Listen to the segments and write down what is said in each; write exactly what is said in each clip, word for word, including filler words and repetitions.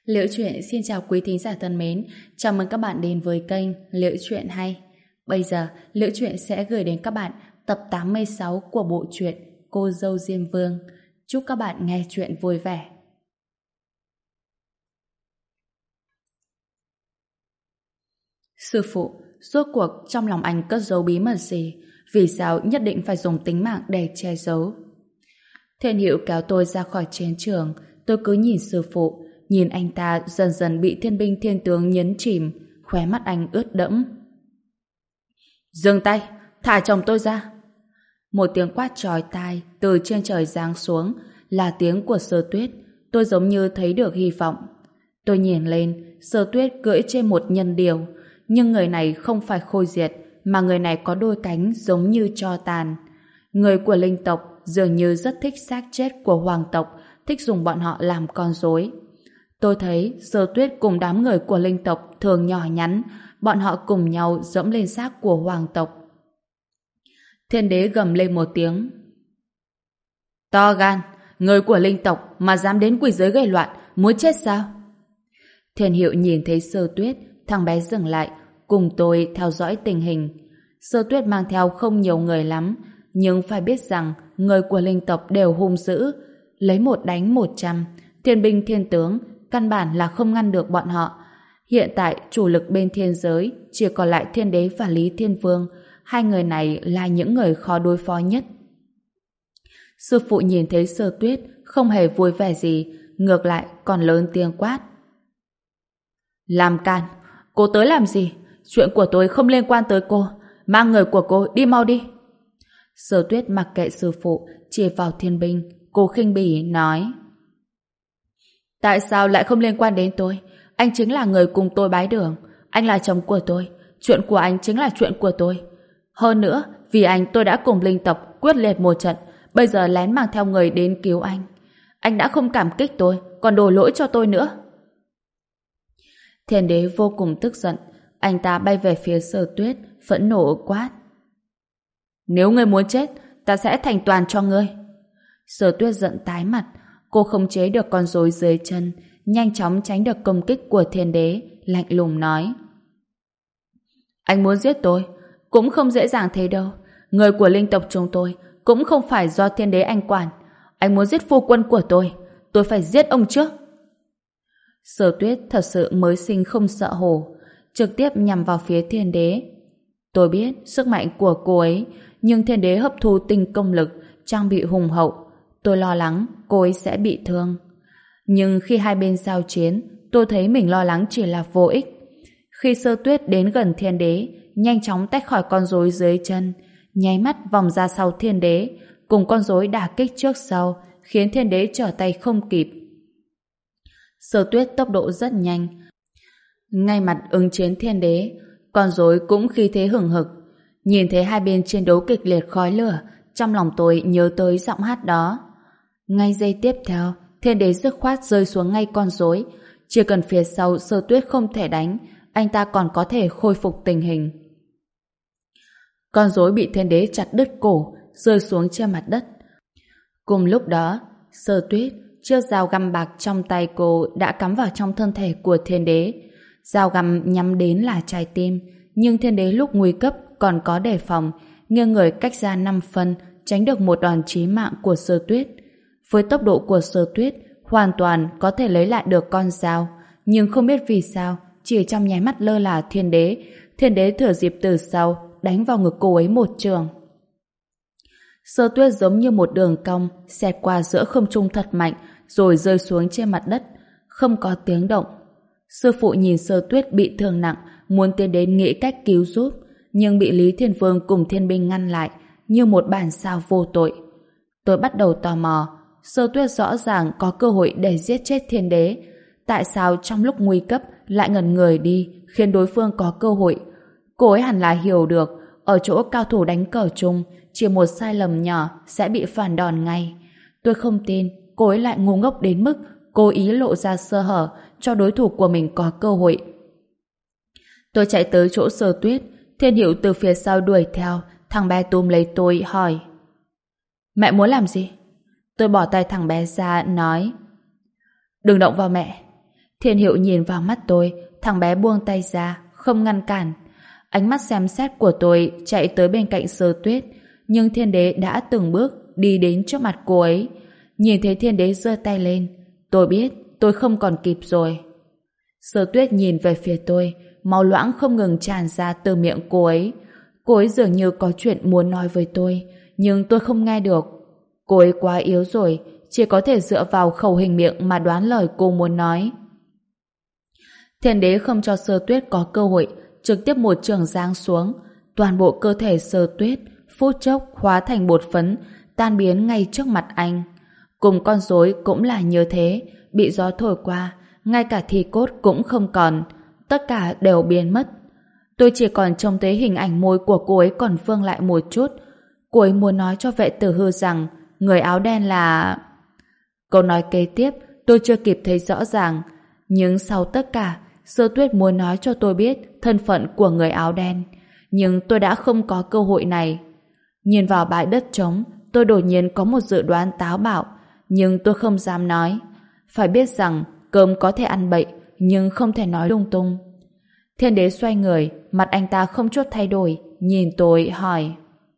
Liễu Chuyện xin chào quý thính giả thân mến, chào mừng các bạn đến với kênh Liễu Chuyện Hay. Bây giờ, Liễu Chuyện sẽ gửi đến các bạn tập tám mươi sáu của bộ truyện Cô Dâu Diêm Vương. Chúc các bạn nghe chuyện vui vẻ. Sư phụ, rốt cuộc trong lòng anh cất giấu bí mật gì? Vì sao nhất định phải dùng tính mạng để che giấu? Thiên Hiệu kéo tôi ra khỏi chiến trường, tôi cứ nhìn sư phụ, nhìn anh ta dần dần bị thiên binh thiên tướng nhấn chìm, khóe mắt anh ướt đẫm. Dừng tay, thả chồng tôi ra. Một tiếng quát chói tai từ trên trời giáng xuống, là tiếng của Sơ Tuyết. Tôi giống như thấy được hy vọng. Tôi nhìn lên, Sơ Tuyết cưỡi trên một nhân điểu, nhưng người này không phải Khôi Diệt, mà người này có đôi cánh giống như tro tàn. Người của linh tộc dường như rất thích xác chết của hoàng tộc, thích dùng bọn họ làm con rối. Tôi thấy Sơ Tuyết cùng đám người của linh tộc thường nhỏ nhắn, bọn họ cùng nhau dẫm lên xác của hoàng tộc. Thiên đế gầm lên một tiếng. To gan, người của linh tộc mà dám đến quỷ giới gây loạn, muốn chết sao? Thiên Hiệu nhìn thấy Sơ Tuyết, thằng bé dừng lại, cùng tôi theo dõi tình hình. Sơ Tuyết mang theo không nhiều người lắm, nhưng phải biết rằng người của linh tộc đều hung dữ, lấy một đánh một trăm, thiên binh thiên tướng căn bản là không ngăn được bọn họ. Hiện tại chủ lực bên thiên giới chỉ còn lại Thiên Đế và Lý Thiên Vương, hai người này là những người khó đối phó nhất. Sư phụ nhìn thấy Sơ Tuyết không hề vui vẻ gì, ngược lại còn lớn tiếng quát. Làm can, cô tới làm gì? Chuyện của tôi không liên quan tới cô, mang người của cô đi mau đi. Sơ Tuyết mặc kệ sư phụ, chỉ vào thiên binh, cô khinh bỉ nói. Tại sao lại không liên quan đến tôi? Anh chính là người cùng tôi bái đường, anh là chồng của tôi, chuyện của anh chính là chuyện của tôi. Hơn nữa, vì anh tôi đã cùng linh tộc quyết liệt một trận, bây giờ lén mang theo người đến cứu anh. Anh đã không cảm kích tôi, còn đổ lỗi cho tôi nữa. Thiên Đế vô cùng tức giận, anh ta bay về phía Sơ Tuyết, phẫn nộ quát. Nếu ngươi muốn chết, ta sẽ thành toàn cho ngươi. Sơ Tuyết giận tái mặt, cô không chế được con rối dưới chân, nhanh chóng tránh được công kích của Thiên Đế, lạnh lùng nói. Anh muốn giết tôi, cũng không dễ dàng thế đâu. Người của linh tộc chúng tôi cũng không phải do Thiên Đế anh quản. Anh muốn giết phu quân của tôi, tôi phải giết ông trước. Sơ Tuyết thật sự mới sinh không sợ hổ, trực tiếp nhằm vào phía Thiên Đế. Tôi biết sức mạnh của cô ấy, nhưng Thiên Đế hấp thu tinh công lực, trang bị hùng hậu. Tôi lo lắng cô ấy sẽ bị thương. Nhưng khi hai bên giao chiến, tôi thấy mình lo lắng chỉ là vô ích. Khi Sơ Tuyết đến gần Thiên Đế, nhanh chóng tách khỏi con rối dưới chân, nháy mắt vòng ra sau Thiên Đế, cùng con rối đả kích trước sau, khiến Thiên Đế trở tay không kịp. Sơ Tuyết tốc độ rất nhanh, ngay mặt ứng chiến Thiên Đế, con rối cũng khí thế hừng hực. Nhìn thấy hai bên chiến đấu kịch liệt khói lửa, trong lòng tôi nhớ tới giọng hát đó. Ngay giây tiếp theo, Thiên Đế dứt khoát rơi xuống ngay con rối. Chỉ cần phía sau Sơ Tuyết không thể đánh, anh ta còn có thể khôi phục tình hình. Con rối bị Thiên Đế chặt đứt cổ, rơi xuống trên mặt đất. Cùng lúc đó, Sơ Tuyết, chiếc dao găm bạc trong tay cô đã cắm vào trong thân thể của Thiên Đế. Dao găm nhắm đến là trái tim, nhưng Thiên Đế lúc nguy cấp còn có đề phòng, nghiêng người cách ra năm phân, tránh được một đòn chí mạng của Sơ Tuyết. Với tốc độ của Sơ Tuyết, hoàn toàn có thể lấy lại được con dao, nhưng không biết vì sao, chỉ trong nháy mắt lơ là Thiên Đế, Thiên Đế thừa dịp từ sau, đánh vào ngực cô ấy một trường. Sơ Tuyết giống như một đường cong, xẹt qua giữa không trung thật mạnh, rồi rơi xuống trên mặt đất, không có tiếng động. Sư phụ nhìn Sơ Tuyết bị thương nặng, muốn tiến đến nghĩ cách cứu giúp, nhưng bị Lý Thiên Vương cùng thiên binh ngăn lại, như một bản sao vô tội. Tôi bắt đầu tò mò, Sơ Tuyết rõ ràng có cơ hội để giết chết Thiên Đế, tại sao trong lúc nguy cấp lại ngẩn người đi, khiến đối phương có cơ hội? Cô ấy hẳn là hiểu được, ở chỗ cao thủ đánh cờ chung, chỉ một sai lầm nhỏ sẽ bị phản đòn ngay. Tôi không tin cô ấy lại ngu ngốc đến mức cố ý lộ ra sơ hở cho đối thủ của mình có cơ hội. Tôi chạy tới chỗ Sơ Tuyết, Thiên Hiểu từ phía sau đuổi theo, thằng bé túm lấy tôi hỏi. Mẹ muốn làm gì? Tôi bỏ tay thằng bé ra, nói. Đừng động vào mẹ. Thiên Hiệu nhìn vào mắt tôi, thằng bé buông tay ra, không ngăn cản. Ánh mắt xem xét của tôi chạy tới bên cạnh Sơ Tuyết, nhưng Thiên Đế đã từng bước đi đến trước mặt cô ấy. Nhìn thấy Thiên Đế giơ tay lên, tôi biết tôi không còn kịp rồi. Sơ Tuyết nhìn về phía tôi, máu loãng không ngừng tràn ra từ miệng cô ấy. Cô ấy dường như có chuyện muốn nói với tôi, nhưng tôi không nghe được. Cô ấy quá yếu rồi, chỉ có thể dựa vào khẩu hình miệng mà đoán lời cô muốn nói. Thiên Đế không cho Sơ Tuyết có cơ hội, trực tiếp một trường giáng xuống. Toàn bộ cơ thể Sơ Tuyết phút chốc hóa thành bột phấn, tan biến ngay trước mặt anh. Cùng con rối cũng là như thế, bị gió thổi qua, ngay cả thi cốt cũng không còn, tất cả đều biến mất. Tôi chỉ còn trông thấy hình ảnh môi của cô ấy còn vương lại một chút. Cô ấy muốn nói cho vệ tử hư rằng người áo đen là... Câu nói kế tiếp tôi chưa kịp thấy rõ ràng, nhưng sau tất cả, Sơ Tuyết muốn nói cho tôi biết thân phận của người áo đen, nhưng tôi đã không có cơ hội này. Nhìn vào bãi đất trống, tôi đột nhiên có một dự đoán táo bạo, nhưng tôi không dám nói. Phải biết rằng cơm có thể ăn bậy, nhưng không thể nói lung tung. Thiên Đế xoay người, mặt anh ta không chút thay đổi, nhìn tôi hỏi: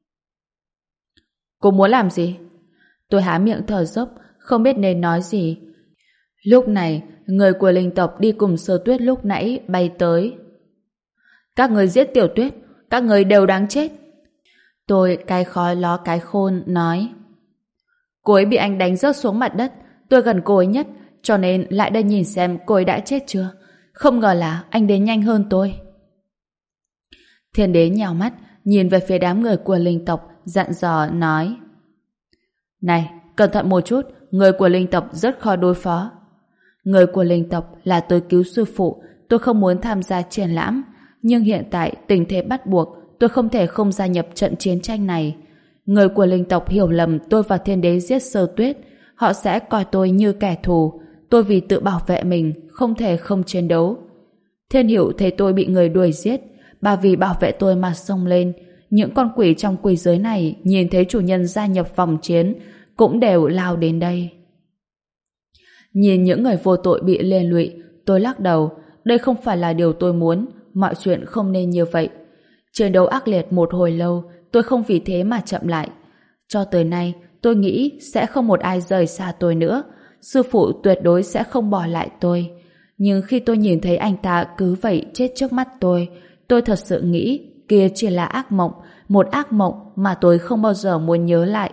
Cô muốn làm gì? Tôi há miệng thở dốc, không biết nên nói gì. Lúc này, người của linh tộc đi cùng Sơ Tuyết lúc nãy bay tới. Các người giết Tiểu Tuyết, các người đều đáng chết. Tôi cái khói ló cái khôn nói: Cô ấy bị anh đánh rớt xuống mặt đất, tôi gần cô ấy nhất, cho nên lại đây nhìn xem cô ấy đã chết chưa. Không ngờ là anh đến nhanh hơn tôi. Thiên Đế nhào mắt, nhìn về phía đám người của linh tộc, dặn dò nói: Này, cẩn thận một chút, người của linh tộc rất khó đối phó. Người của linh tộc là tôi cứu sư phụ, tôi không muốn tham gia triển lãm, nhưng hiện tại tình thế bắt buộc, tôi không thể không gia nhập trận chiến tranh này. Người của linh tộc hiểu lầm tôi và Thiên Đế giết Sơ Tuyết, họ sẽ coi tôi như kẻ thù. Tôi vì tự bảo vệ mình, không thể không chiến đấu. Thiên Hiểu thấy tôi bị người đuổi giết, bà vì bảo vệ tôi mà xông lên. Những con quỷ trong quỷ giới này nhìn thấy chủ nhân gia nhập vòng chiến, cũng đều lao đến đây. Nhìn những người vô tội bị liên lụy, tôi lắc đầu. Đây không phải là điều tôi muốn, mọi chuyện không nên như vậy. Chiến đấu ác liệt một hồi lâu, tôi không vì thế mà chậm lại. Cho tới nay, tôi nghĩ sẽ không một ai rời xa tôi nữa. Sư phụ tuyệt đối sẽ không bỏ lại tôi. Nhưng khi tôi nhìn thấy anh ta cứ vậy chết trước mắt tôi, tôi thật sự nghĩ kia chỉ là ác mộng, một ác mộng mà tôi không bao giờ muốn nhớ lại.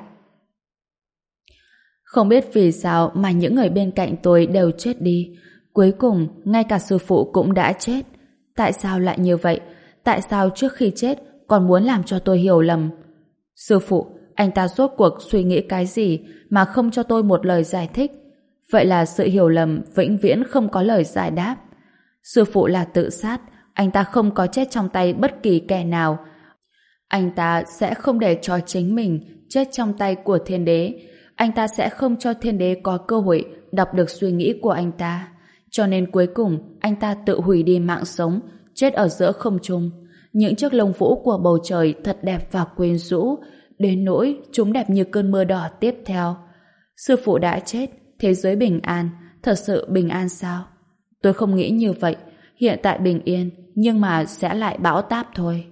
Không biết vì sao mà những người bên cạnh tôi đều chết đi. Cuối cùng, ngay cả sư phụ cũng đã chết. Tại sao lại như vậy? Tại sao trước khi chết còn muốn làm cho tôi hiểu lầm? Sư phụ, anh ta rốt cuộc suy nghĩ cái gì mà không cho tôi một lời giải thích? Vậy là sự hiểu lầm vĩnh viễn không có lời giải đáp. Sư phụ là tự sát, anh ta không có chết trong tay bất kỳ kẻ nào. Anh ta sẽ không để cho chính mình chết trong tay của Thiên Đế. Anh ta sẽ không cho Thiên Đế có cơ hội đọc được suy nghĩ của anh ta. Cho nên cuối cùng anh ta tự hủy đi mạng sống, chết ở giữa không trung. Những chiếc lông vũ của bầu trời thật đẹp và quyến rũ, đến nỗi chúng đẹp như cơn mưa đỏ tiếp theo. Sư phụ đã chết, thế giới bình an, thật sự bình an sao? Tôi không nghĩ như vậy. Hiện tại bình yên, nhưng mà sẽ lại bão táp thôi.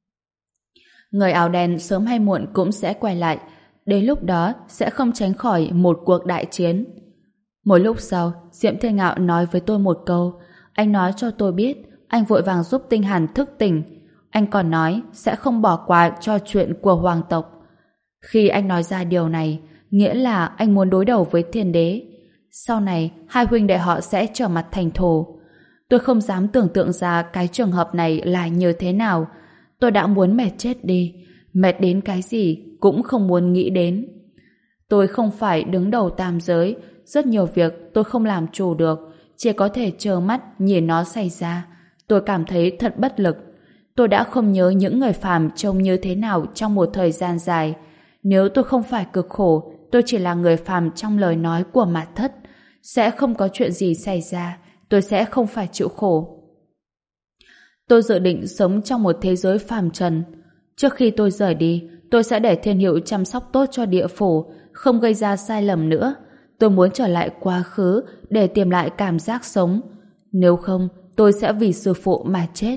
Người áo đen sớm hay muộn cũng sẽ quay lại. Đến lúc đó sẽ không tránh khỏi một cuộc đại chiến. Một lúc sau, Diệm Thiên Ngạo nói với tôi một câu. Anh nói cho tôi biết anh vội vàng giúp Tinh Hàn thức tỉnh. Anh còn nói sẽ không bỏ qua cho chuyện của hoàng tộc. Khi anh nói ra điều này, nghĩa là anh muốn đối đầu với Thiên Đế. Sau này, hai huynh đệ họ sẽ trở mặt thành thù. Tôi không dám tưởng tượng ra cái trường hợp này là như thế nào. Tôi đã muốn mệt chết đi. Mệt đến cái gì cũng không muốn nghĩ đến. Tôi không phải đứng đầu tam giới. Rất nhiều việc tôi không làm chủ được. Chỉ có thể trơ mắt nhìn nó xảy ra. Tôi cảm thấy thật bất lực. Tôi đã không nhớ những người phàm trông như thế nào trong một thời gian dài. Nếu tôi không phải cực khổ, tôi chỉ là người phàm trong lời nói của Mạt Thất. Sẽ không có chuyện gì xảy ra. Tôi sẽ không phải chịu khổ. Tôi dự định sống trong một thế giới phàm trần. Trước khi tôi rời đi, tôi sẽ để Thiên Hiệu chăm sóc tốt cho địa phủ, không gây ra sai lầm nữa. Tôi muốn trở lại quá khứ để tìm lại cảm giác sống. Nếu không, tôi sẽ vì sư phụ mà chết.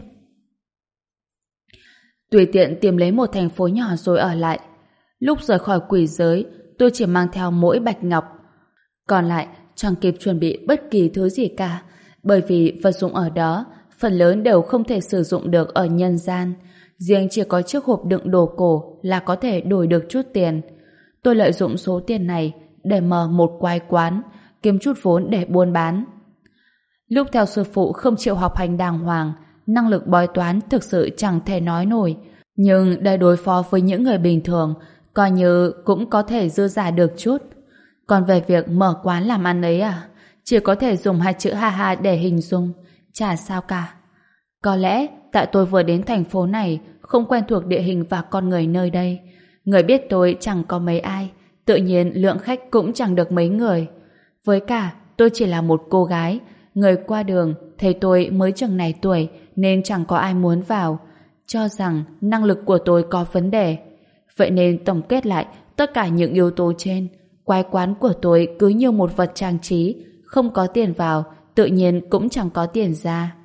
Tùy tiện tìm lấy một thành phố nhỏ rồi ở lại. Lúc rời khỏi quỷ giới, tôi chỉ mang theo mỗi bạch ngọc. Còn lại, chẳng kịp chuẩn bị bất kỳ thứ gì cả, bởi vì vật dụng ở đó, phần lớn đều không thể sử dụng được ở nhân gian. Riêng chỉ có chiếc hộp đựng đồ cổ là có thể đổi được chút tiền. Tôi lợi dụng số tiền này để mở một quái quán, kiếm chút vốn để buôn bán. Lúc theo sư phụ không chịu học hành đàng hoàng, năng lực bói toán thực sự chẳng thể nói nổi. Nhưng để đối phó với những người bình thường, coi như cũng có thể dư giả được chút. Còn về việc mở quán làm ăn ấy à, chỉ có thể dùng hai chữ ha ha để hình dung, chả sao cả. Có lẽ tại tôi vừa đến thành phố này, không quen thuộc địa hình và con người nơi đây. Người biết tôi chẳng có mấy ai, tự nhiên lượng khách cũng chẳng được mấy người. Với cả, tôi chỉ là một cô gái, người qua đường thấy tôi mới chừng này tuổi nên chẳng có ai muốn vào, cho rằng năng lực của tôi có vấn đề. Vậy nên tổng kết lại tất cả những yếu tố trên, quái quán của tôi cứ như một vật trang trí, không có tiền vào, tự nhiên cũng chẳng có tiền ra.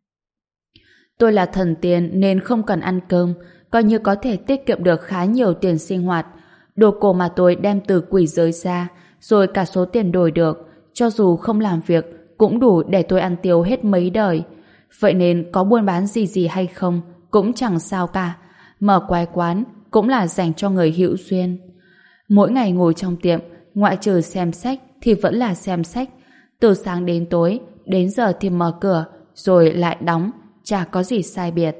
Tôi là thần tiên nên không cần ăn cơm, coi như có thể tiết kiệm được khá nhiều tiền sinh hoạt. Đồ cổ mà tôi đem từ quỷ giới ra, rồi cả số tiền đổi được, cho dù không làm việc, cũng đủ để tôi ăn tiêu hết mấy đời. Vậy nên có buôn bán gì gì hay không, cũng chẳng sao cả. Mở quái quán cũng là dành cho người hữu duyên. Mỗi ngày ngồi trong tiệm, ngoại trừ xem sách thì vẫn là xem sách. Từ sáng đến tối, đến giờ thì mở cửa, rồi lại đóng, chả có gì sai biệt.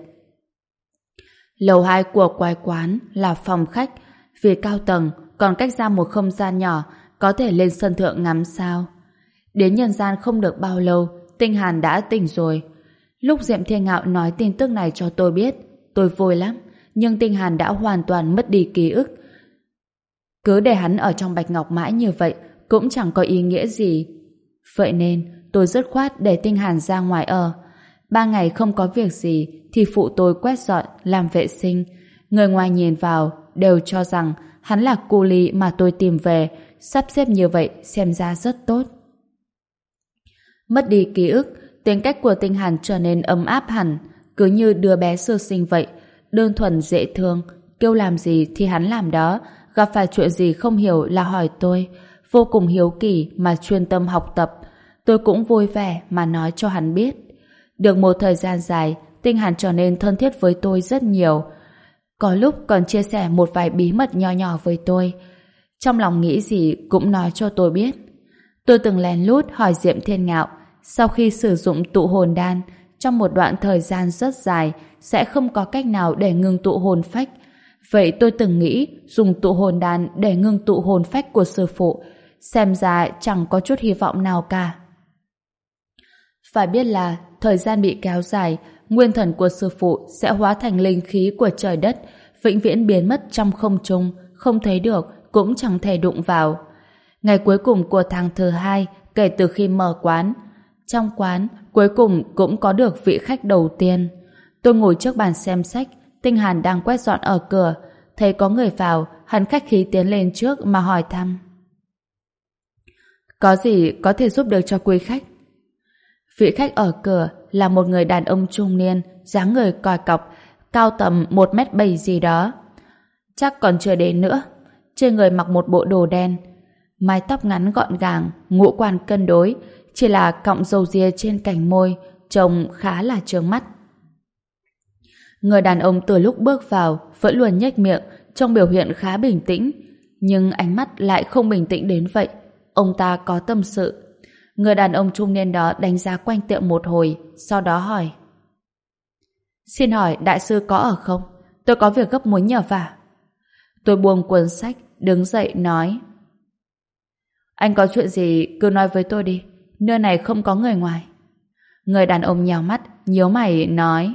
Lầu hai của quái quán là phòng khách, vì cao tầng còn cách ra một không gian nhỏ, có thể lên sân thượng ngắm sao. Đến nhân gian không được bao lâu, Tinh Hàn đã tỉnh rồi. Lúc Diệm Thiên Ngạo nói tin tức này cho tôi biết, tôi vui lắm, nhưng Tinh Hàn đã hoàn toàn mất đi ký ức. Cứ để hắn ở trong bạch ngọc mãi như vậy cũng chẳng có ý nghĩa gì. Vậy nên tôi dứt khoát để Tinh Hàn ra ngoài ở. Ba ngày không có việc gì thì phụ tôi quét dọn, làm vệ sinh. Người ngoài nhìn vào đều cho rằng hắn là cu li mà tôi tìm về, sắp xếp như vậy xem ra rất tốt. Mất đi ký ức, tính cách của Tinh Hàn trở nên ấm áp hẳn, cứ như đứa bé sơ sinh vậy, đơn thuần dễ thương, kêu làm gì thì hắn làm đó, gặp phải chuyện gì không hiểu là hỏi tôi, vô cùng hiếu kỳ mà chuyên tâm học tập. Tôi cũng vui vẻ mà nói cho hắn biết. Được một thời gian dài, Tinh Hàn trở nên thân thiết với tôi rất nhiều. Có lúc còn chia sẻ một vài bí mật nho nhỏ với tôi. Trong lòng nghĩ gì cũng nói cho tôi biết. Tôi từng lén lút hỏi Diệm Thiên Ngạo, sau khi sử dụng tụ hồn đan, trong một đoạn thời gian rất dài sẽ không có cách nào để ngưng tụ hồn phách. Vậy tôi từng nghĩ dùng tụ hồn đan để ngưng tụ hồn phách của sư phụ, xem ra chẳng có chút hy vọng nào cả. Phải biết là thời gian bị kéo dài, nguyên thần của sư phụ sẽ hóa thành linh khí của trời đất, vĩnh viễn biến mất trong không trung, không thấy được, cũng chẳng thể đụng vào. Ngày cuối cùng của tháng thứ hai kể từ khi mở quán, trong quán cuối cùng cũng có được vị khách đầu tiên. Tôi ngồi trước bàn xem sách, Tinh Hàn đang quét dọn ở cửa, thấy có người vào, hắn khách khí tiến lên trước mà hỏi thăm. Có gì có thể giúp được cho quý khách? Vị khách ở cửa là một người đàn ông trung niên, dáng người còi cọc, cao tầm một mét bảy gì đó. Chắc còn chưa đến nữa. Trên người mặc một bộ đồ đen, mái tóc ngắn gọn gàng, ngũ quan cân đối, chỉ là cọng râu ria trên cành môi, trông khá là chướng mắt. Người đàn ông từ lúc bước vào vẫn luôn nhếch miệng, trông biểu hiện khá bình tĩnh, nhưng ánh mắt lại không bình tĩnh đến vậy. Ông ta có tâm sự. Người đàn ông trung niên đó đánh giá quanh tiệm một hồi, sau đó hỏi: Xin hỏi đại sư có ở không? Tôi có việc gấp muốn nhờ vả. Tôi buông cuốn sách, đứng dậy nói: Anh có chuyện gì cứ nói với tôi đi, nơi này không có người ngoài. Người đàn ông nhào mắt, nhíu mày nói: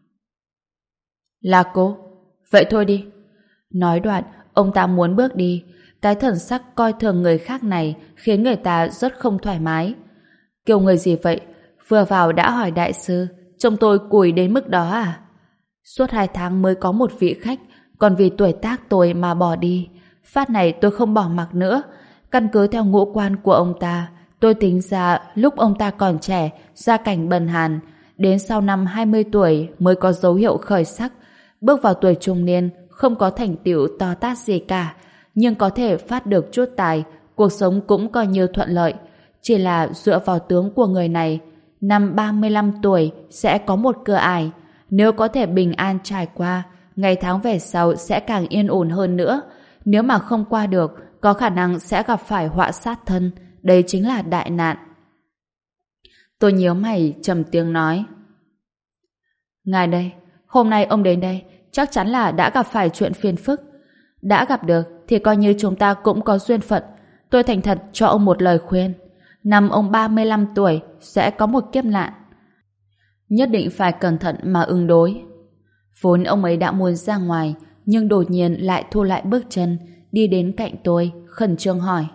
Là cô? Vậy thôi đi. Nói đoạn, ông ta muốn bước đi. Cái thần sắc coi thường người khác này khiến người ta rất không thoải mái. Kiểu người gì vậy? Vừa vào đã hỏi đại sư, trông tôi cùi đến mức đó à? Suốt hai tháng mới có một vị khách, còn vì tuổi tác tôi mà bỏ đi. Phát này tôi không bỏ mặc nữa. Căn cứ theo ngũ quan của ông ta tôi tính ra lúc ông ta còn trẻ, gia cảnh bần hàn, đến sau năm hai mươi tuổi mới có dấu hiệu khởi sắc, bước vào tuổi trung niên, không có thành tựu to tát gì cả, nhưng có thể phát được chút tài, cuộc sống cũng coi như thuận lợi. Chỉ là dựa vào tướng của người này, năm ba mươi lăm tuổi sẽ có một cửa ải. Nếu có thể bình an trải qua, ngày tháng về sau sẽ càng yên ổn hơn nữa. Nếu mà không qua được, có khả năng sẽ gặp phải họa sát thân. Đây chính là đại nạn. Tôi nhíu mày trầm tiếng nói: Ngài đây, hôm nay ông đến đây chắc chắn là đã gặp phải chuyện phiền phức. Đã gặp được thì coi như chúng ta cũng có duyên phận. Tôi thành thật cho ông một lời khuyên. Năm ông ba mươi lăm tuổi sẽ có một kiếp nạn. Nhất định phải cẩn thận mà ứng đối. Vốn ông ấy đã muốn ra ngoài, nhưng đột nhiên lại thu lại bước chân, đi đến cạnh tôi, khẩn trương hỏi: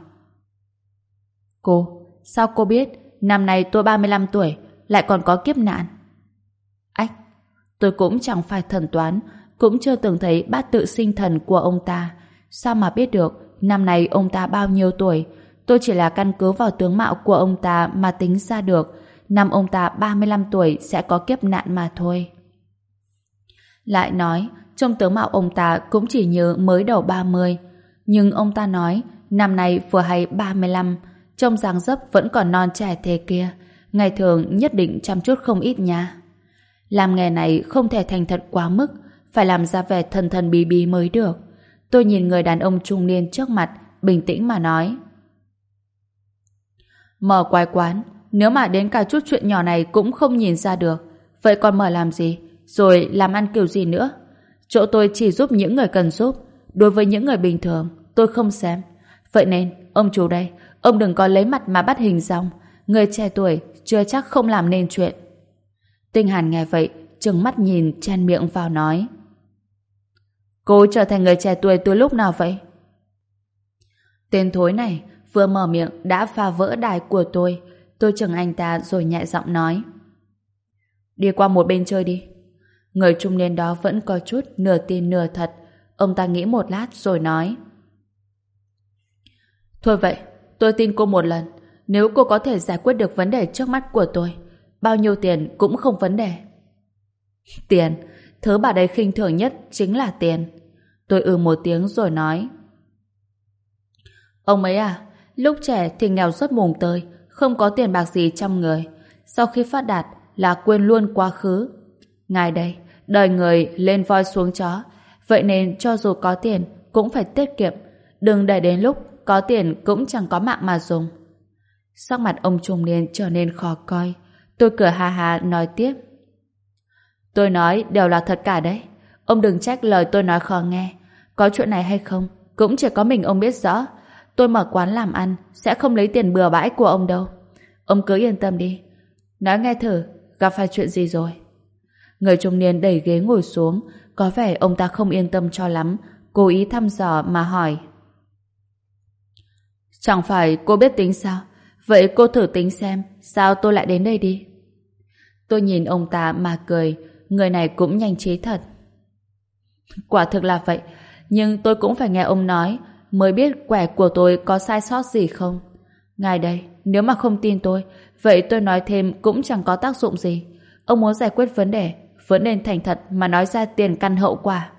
Cô, sao cô biết năm nay tôi ba mươi lăm tuổi lại còn có kiếp nạn? Ách, tôi cũng chẳng phải thần toán, cũng chưa từng thấy bát tự sinh thần của ông ta. Sao mà biết được năm nay ông ta bao nhiêu tuổi? Tôi chỉ là căn cứ vào tướng mạo của ông ta mà tính ra được năm ông ta ba mươi lăm tuổi sẽ có kiếp nạn mà thôi. Lại nói, trong tướng mạo ông ta cũng chỉ như mới đầu ba mươi, nhưng ông ta nói năm nay vừa hay ba mươi lăm, trông dáng dấp vẫn còn non trẻ thế kia, ngày thường nhất định chăm chút không ít nha. Làm nghề này không thể thành thật quá mức, phải làm ra vẻ thần thần bí bí mới được. Tôi nhìn người đàn ông trung niên trước mặt, bình tĩnh mà nói: Mở quái quán, nếu mà đến cả chút chuyện nhỏ này cũng không nhìn ra được, vậy còn mở làm gì? Rồi làm ăn kiểu gì nữa? Chỗ tôi chỉ giúp những người cần giúp, đối với những người bình thường tôi không xem. Vậy nên, ông chủ đây, ông đừng có lấy mặt mà bắt hình dong. Người trẻ tuổi chưa chắc không làm nên chuyện. Tinh Hàn nghe vậy, trừng mắt nhìn, chen miệng vào nói: Cô trở thành người trẻ tuổi từ lúc nào vậy? Tên thối này vừa mở miệng đã phá vỡ đài của tôi. Tôi chừng anh ta rồi nhẹ giọng nói: Đi qua một bên chơi đi. Người trung niên đó vẫn có chút nửa tin nửa thật. Ông ta nghĩ một lát rồi nói: Thôi vậy, tôi tin cô một lần. Nếu cô có thể giải quyết được vấn đề trước mắt của tôi, bao nhiêu tiền cũng không vấn đề. Tiền, thứ bà đây khinh thường nhất chính là tiền. Tôi ừ một tiếng rồi nói: Ông ấy à, lúc trẻ thì nghèo rất mùng tơi, không có tiền bạc gì trong người. Sau khi phát đạt là quên luôn quá khứ. Ngài đây, đời người lên voi xuống chó, vậy nên cho dù có tiền cũng phải tiết kiệm, đừng để đến lúc có tiền cũng chẳng có mạng mà dùng. Sắc mặt ông trung niên trở nên khó coi. Tôi cười ha ha nói tiếp: Tôi nói đều là thật cả đấy. Ông đừng trách lời tôi nói khó nghe. Có chuyện này hay không cũng chỉ có mình ông biết rõ. Tôi mở quán làm ăn sẽ không lấy tiền bừa bãi của ông đâu. Ông cứ yên tâm đi. Nói nghe thử, gặp phải chuyện gì rồi? Người trung niên đẩy ghế ngồi xuống, có vẻ ông ta không yên tâm cho lắm, cố ý thăm dò mà hỏi: Chẳng phải cô biết tính sao? Vậy cô thử tính xem sao tôi lại đến đây đi. Tôi nhìn ông ta mà cười, người này cũng nhanh trí thật. Quả thực là vậy, nhưng tôi cũng phải nghe ông nói mới biết quẻ của tôi có sai sót gì không. Ngài đây, nếu mà không tin tôi, vậy tôi nói thêm cũng chẳng có tác dụng gì. Ông muốn giải quyết vấn đề, vẫn nên thành thật mà nói ra tiền căn hậu quả.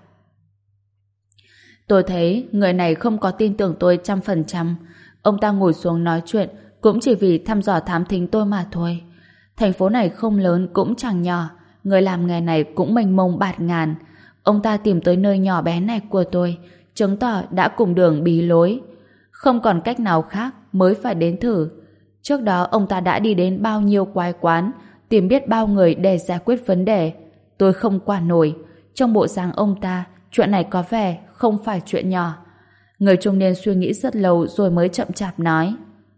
Tôi thấy người này không có tin tưởng tôi trăm phần trăm. Ông ta ngồi xuống nói chuyện cũng chỉ vì thăm dò thám thính tôi mà thôi. Thành phố này không lớn cũng chẳng nhỏ, người làm nghề này cũng mênh mông bạt ngàn. Ông ta tìm tới nơi nhỏ bé này của tôi, chứng tỏ đã cùng đường bí lối. Không còn cách nào khác mới phải đến thử. Trước đó ông ta đã đi đến bao nhiêu quái quán, tìm biết bao người để giải quyết vấn đề. Tôi không quản nổi. Trong bộ dáng ông ta, chuyện này có vẻ không phải chuyện nhỏ. Người trung niên suy nghĩ rất lâu rồi mới chậm chạp nói: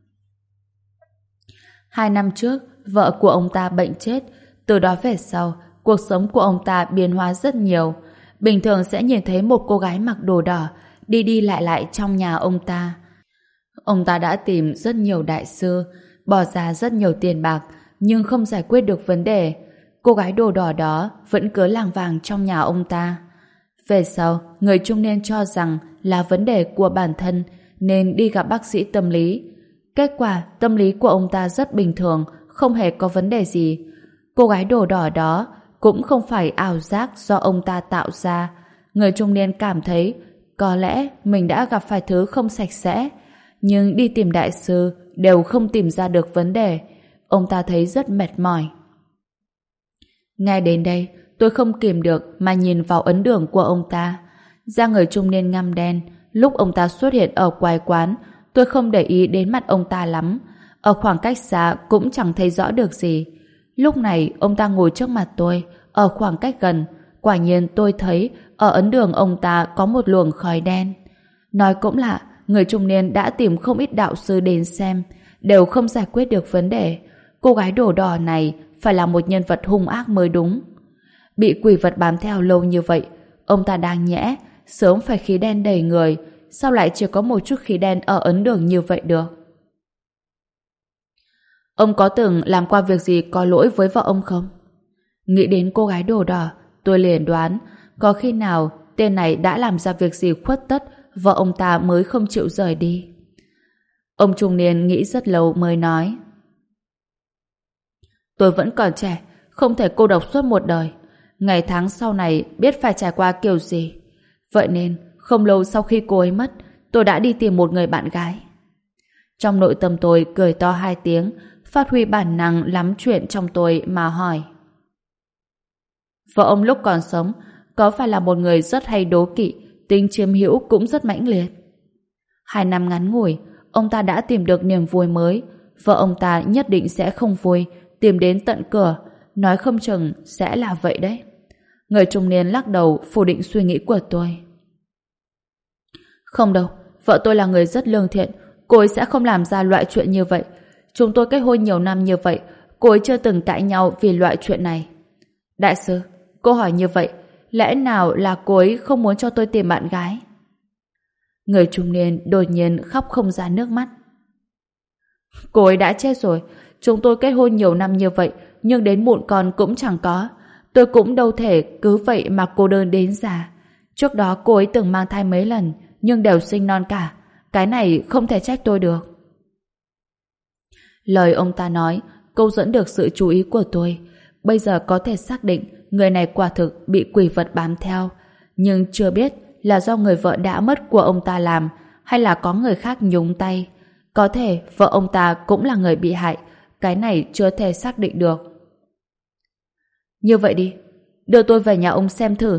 Hai năm trước, vợ của ông ta bệnh chết. Từ đó về sau, cuộc sống của ông ta biến hóa rất nhiều. Bình thường sẽ nhìn thấy một cô gái mặc đồ đỏ đi đi lại lại trong nhà ông ta. Ông ta đã tìm rất nhiều đại sư, bỏ ra rất nhiều tiền bạc, nhưng không giải quyết được vấn đề. Cô gái đồ đỏ đó vẫn cứ lảng vảng trong nhà ông ta. Về sau, người trung niên cho rằng là vấn đề của bản thân nên đi gặp bác sĩ tâm lý. Kết quả, tâm lý của ông ta rất bình thường, không hề có vấn đề gì. Cô gái đồ đỏ đó cũng không phải ảo giác do ông ta tạo ra. Người trung niên cảm thấy có lẽ mình đã gặp phải thứ không sạch sẽ, nhưng đi tìm đại sư đều không tìm ra được vấn đề. Ông ta thấy rất mệt mỏi. Ngay đến đây, tôi không kìm được mà nhìn vào ấn đường của ông ta. Da người trung niên ngăm đen. Lúc ông ta xuất hiện ở quầy quán, tôi không để ý đến mặt ông ta lắm. Ở khoảng cách xa cũng chẳng thấy rõ được gì. Lúc này ông ta ngồi trước mặt tôi, ở khoảng cách gần. Quả nhiên tôi thấy ở ấn đường ông ta có một luồng khói đen. Nói cũng lạ, người trung niên đã tìm không ít đạo sư đến xem, đều không giải quyết được vấn đề. Cô gái đồ đỏ này phải là một nhân vật hung ác mới đúng. Bị quỷ vật bám theo lâu như vậy, ông ta đang nhẽ sớm phải khí đen đầy người, sao lại chỉ có một chút khí đen ở ấn đường như vậy được? Ông có từng làm qua việc gì có lỗi với vợ ông không? Nghĩ đến cô gái đồ đỏ, tôi liền đoán có khi nào tên này đã làm ra việc gì khuất tất vợ ông ta mới không chịu rời đi. Ông trung niên nghĩ rất lâu mới nói: Tôi vẫn còn trẻ, không thể cô độc suốt một đời. Ngày tháng sau này biết phải trải qua kiểu gì. Vậy nên, không lâu sau khi cô ấy mất, tôi đã đi tìm một người bạn gái. Trong nội tâm tôi cười to hai tiếng, phát huy bản năng lắm chuyện trong tôi mà hỏi: Vợ ông lúc còn sống có phải là một người rất hay đố kỵ, tính chiếm hữu cũng rất mãnh liệt? Hai năm ngắn ngủi, ông ta đã tìm được niềm vui mới. Vợ ông ta nhất định sẽ không vui, tìm đến tận cửa, nói không chừng sẽ là vậy đấy. Người trung niên lắc đầu phủ định suy nghĩ của tôi. Không đâu, vợ tôi là người rất lương thiện, cô ấy sẽ không làm ra loại chuyện như vậy. Chúng tôi kết hôn nhiều năm như vậy, cô ấy chưa từng cãi nhau vì loại chuyện này. Đại sư, cô hỏi như vậy, lẽ nào là cô ấy không muốn cho tôi tìm bạn gái? Người trung niên đột nhiên khóc không ra nước mắt. Cô ấy đã chết rồi, chúng tôi kết hôn nhiều năm như vậy, nhưng đến mụn con cũng chẳng có. Tôi cũng đâu thể cứ vậy mà cô đơn đến già. Trước đó cô ấy từng mang thai mấy lần, nhưng đều sinh non cả. Cái này không thể trách tôi được. Lời ông ta nói câu dẫn được sự chú ý của tôi. Bây giờ có thể xác định người này quả thực bị quỷ vật bám theo, nhưng chưa biết là do người vợ đã mất của ông ta làm hay là có người khác nhúng tay. Có thể vợ ông ta cũng là người bị hại, cái này chưa thể xác định được. Như vậy đi, đưa tôi về nhà ông xem thử.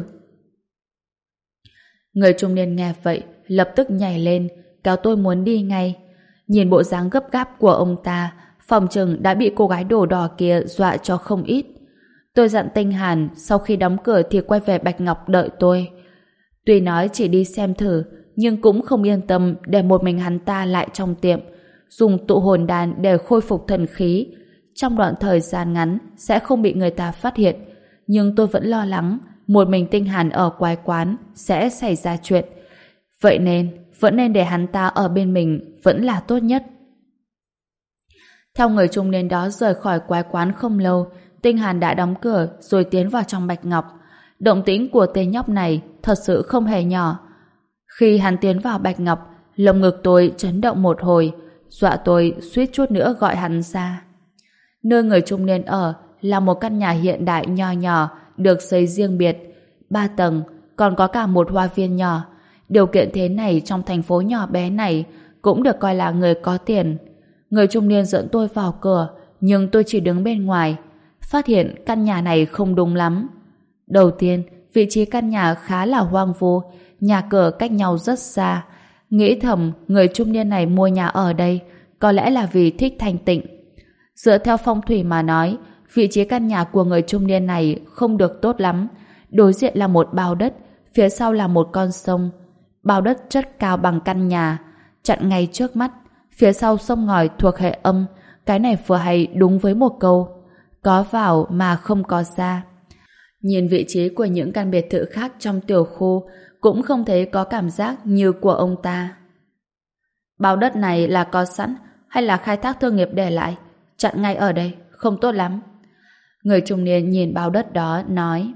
Người trung niên nghe vậy lập tức nhảy lên, kéo tôi muốn đi ngay. Nhìn bộ dáng gấp gáp của ông ta, phòng chừng đã bị cô gái đồ đỏ kia dọa cho không ít. Tôi dặn Tinh Hàn sau khi đóng cửa thì quay về Bạch Ngọc đợi tôi. Tuy nói chỉ đi xem thử, nhưng cũng không yên tâm để một mình hắn ta lại trong tiệm, dùng tụ hồn đan để khôi phục thần khí. Trong đoạn thời gian ngắn sẽ không bị người ta phát hiện, nhưng tôi vẫn lo lắng một mình Tinh Hàn ở quái quán sẽ xảy ra chuyện. Vậy nên vẫn nên để hắn ta ở bên mình vẫn là tốt nhất. Theo người trung niên đó rời khỏi quái quán không lâu, Tinh Hàn đã đóng cửa rồi tiến vào trong Bạch Ngọc. Động tĩnh của tên nhóc này thật sự không hề nhỏ. Khi hắn tiến vào Bạch Ngọc, lồng ngực tôi chấn động một hồi, dọa tôi suýt chút nữa gọi hắn ra. Nơi người trung niên ở là một căn nhà hiện đại nho nhỏ, được xây riêng biệt, ba tầng, còn có cả một hoa viên nhỏ. Điều kiện thế này trong thành phố nhỏ bé này cũng được coi là người có tiền. Người trung niên dẫn tôi vào cửa, nhưng tôi chỉ đứng bên ngoài, phát hiện căn nhà này không đúng lắm. Đầu tiên, vị trí căn nhà khá là hoang vu, nhà cửa cách nhau rất xa. Nghĩ thầm người trung niên này mua nhà ở đây có lẽ là vì thích thanh tịnh. Dựa theo phong thủy mà nói, vị trí căn nhà của người trung niên này không được tốt lắm. Đối diện là một bao đất, phía sau là một con sông. Bao đất chất cao bằng căn nhà, chặn ngay trước mắt. Phía sau sông ngòi thuộc hệ âm. Cái này vừa hay đúng với một câu: có vào mà không có ra. Nhìn vị trí của những căn biệt thự khác trong tiểu khu cũng không thấy có cảm giác như của ông ta. Bao đất này là có sẵn hay là khai thác thương nghiệp để lại? Chặn ngay ở đây, không tốt lắm. Người trung niên nhìn bao đất đó nói: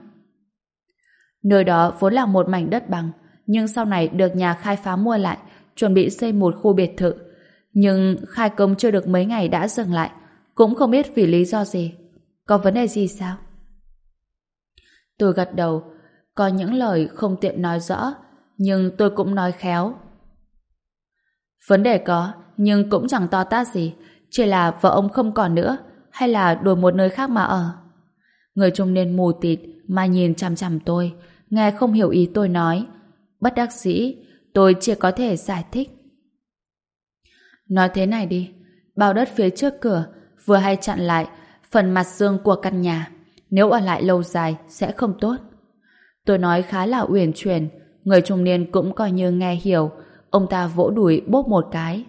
nơi đó vốn là một mảnh đất bằng, nhưng sau này được nhà khai phá mua lại, chuẩn bị xây một khu biệt thự. Nhưng khai công chưa được mấy ngày đã dừng lại, cũng không biết vì lý do gì. Có vấn đề gì sao? Tôi gật đầu, có những lời không tiện nói rõ, nhưng tôi cũng nói khéo. Vấn đề có, nhưng cũng chẳng to tát gì, chỉ là vợ ông không còn nữa, hay là đổi một nơi khác mà ở. Người trung niên mù tịt mà nhìn chằm chằm tôi, nghe không hiểu ý tôi nói. Bất đắc dĩ, tôi chỉ có thể giải thích. Nói thế này đi, bao đất phía trước cửa vừa hay chặn lại phần mặt dương của căn nhà, nếu ở lại lâu dài sẽ không tốt. Tôi nói khá là uyển chuyển, người trung niên cũng coi như nghe hiểu. Ông ta vỗ đùi bốp một cái.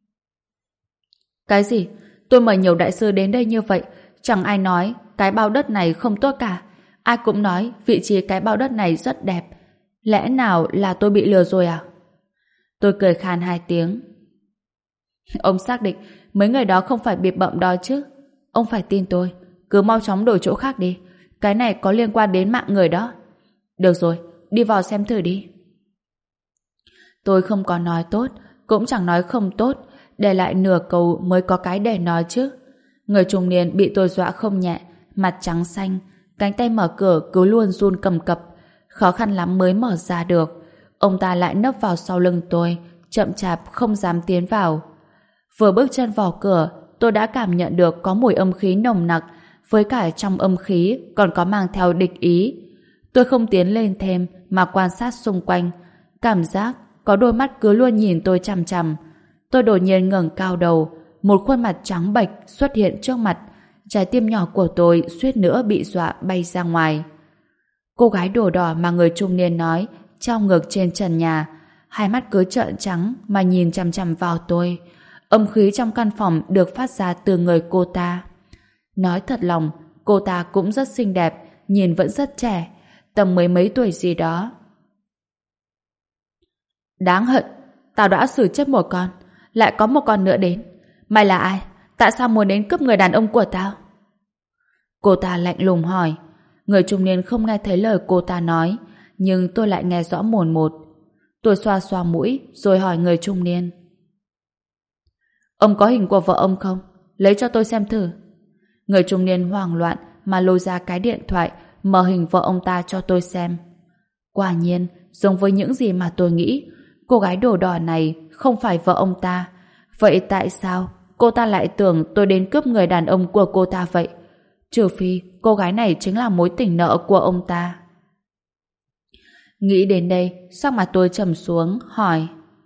Cái gì? Tôi mời nhiều đại sư đến đây như vậy, chẳng ai nói cái bao đất này không tốt cả. Ai cũng nói vị trí cái bao đất này rất đẹp. Lẽ nào là tôi bị lừa rồi à? Tôi cười khan hai tiếng. Ông xác định mấy người đó không phải bịp bợm đó chứ? Ông phải tin tôi, cứ mau chóng đổi chỗ khác đi. Cái này có liên quan đến mạng người đó. Được rồi, đi vào xem thử đi. Tôi không có nói tốt, cũng chẳng nói không tốt, để lại nửa câu mới có cái để nói chứ. Người trung niên bị tôi dọa không nhẹ, mặt trắng xanh, cánh tay mở cửa cứ luôn run cầm cập, khó khăn lắm mới mở ra được. Ông ta lại nấp vào sau lưng tôi, chậm chạp không dám tiến vào. Vừa bước chân vào cửa, tôi đã cảm nhận được có mùi âm khí nồng nặc, với cả trong âm khí còn có mang theo địch ý. Tôi không tiến lên thêm mà quan sát xung quanh, cảm giác có đôi mắt cứ luôn nhìn tôi chằm chằm. Tôi đột nhiên ngẩng cao đầu, một khuôn mặt trắng bệch xuất hiện trước mặt, trái tim nhỏ của tôi suýt nữa bị dọa bay ra ngoài. Cô gái đồ đỏ mà người trung niên nói treo ngược trên trần nhà, hai mắt cứ trợn trắng mà nhìn chằm chằm vào tôi. Âm khí trong căn phòng được phát ra từ người cô ta. Nói thật lòng, cô ta cũng rất xinh đẹp, nhìn vẫn rất trẻ, tầm mấy mấy tuổi gì đó. Đáng hận, tao đã xử chết một con, lại có một con nữa đến. Mày là ai? Tại sao muốn đến cướp người đàn ông của tao? Cô ta lạnh lùng hỏi. Người trung niên không nghe thấy lời cô ta nói, nhưng tôi lại nghe rõ mồn một. Tôi xoa xoa mũi rồi hỏi người trung niên. Ông có hình của vợ ông không? Lấy cho tôi xem thử. Người trung niên hoảng loạn mà lôi ra cái điện thoại, mở hình vợ ông ta cho tôi xem. Quả nhiên, giống với những gì mà tôi nghĩ, cô gái đồ đỏ này không phải vợ ông ta. Vậy tại sao cô ta lại tưởng tôi đến cướp người đàn ông của cô ta vậy? Trừ phi cô gái này chính là mối tình nợ của ông ta. Nghĩ đến đây, sắc mặt tôi trầm xuống, hỏi.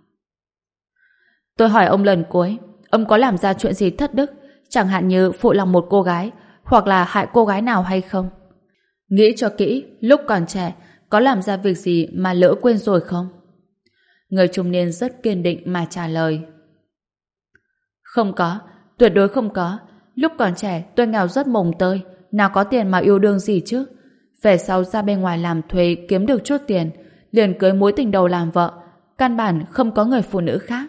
Tôi hỏi ông lần cuối, ông có làm ra chuyện gì thất đức, chẳng hạn như phụ lòng một cô gái, hoặc là hại cô gái nào hay không? Nghĩ cho kỹ, lúc còn trẻ, có làm ra việc gì mà lỡ quên rồi không? Người trung niên rất kiên định mà trả lời. Không có, tuyệt đối không có. Lúc còn trẻ tôi nghèo rất mồng tơi, nào có tiền mà yêu đương gì chứ. Về sau ra bên ngoài làm thuê kiếm được chút tiền, liền cưới mối tình đầu làm vợ, căn bản không có người phụ nữ khác.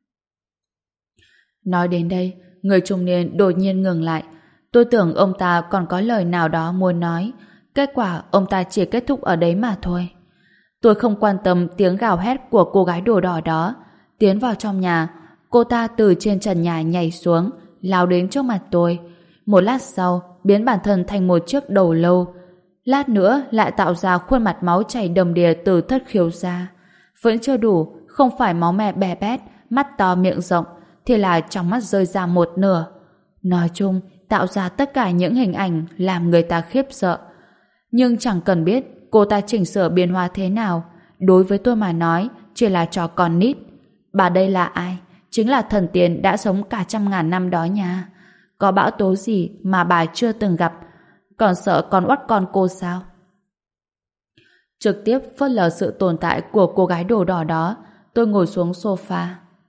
Nói đến đây, người trung niên đột nhiên ngừng lại. Tôi tưởng ông ta còn có lời nào đó muốn nói, kết quả ông ta chỉ kết thúc ở đấy mà thôi. Tôi không quan tâm tiếng gào hét của cô gái đồ đỏ đó. Tiến vào trong nhà, cô ta từ trên trần nhà nhảy xuống, lao đến trước mặt tôi. Một lát sau, biến bản thân thành một chiếc đầu lâu. Lát nữa lại tạo ra khuôn mặt máu chảy đầm đìa từ thất khiếu ra. Vẫn chưa đủ, không phải máu me bè bét, mắt to miệng rộng, thì là trong mắt rơi ra một nửa. Nói chung, tạo ra tất cả những hình ảnh làm người ta khiếp sợ. Nhưng chẳng cần biết cô ta chỉnh sửa biến hóa thế nào, đối với tôi mà nói chỉ là trò con nít. Bà đây là ai? Chính là thần tiên đã sống cả trăm ngàn năm đó nha. Có bão tố gì mà bà chưa từng gặp, còn sợ con oắt con cô sao? Trực tiếp phớt lờ sự tồn tại của cô gái đồ đỏ đó, tôi ngồi xuống sofa.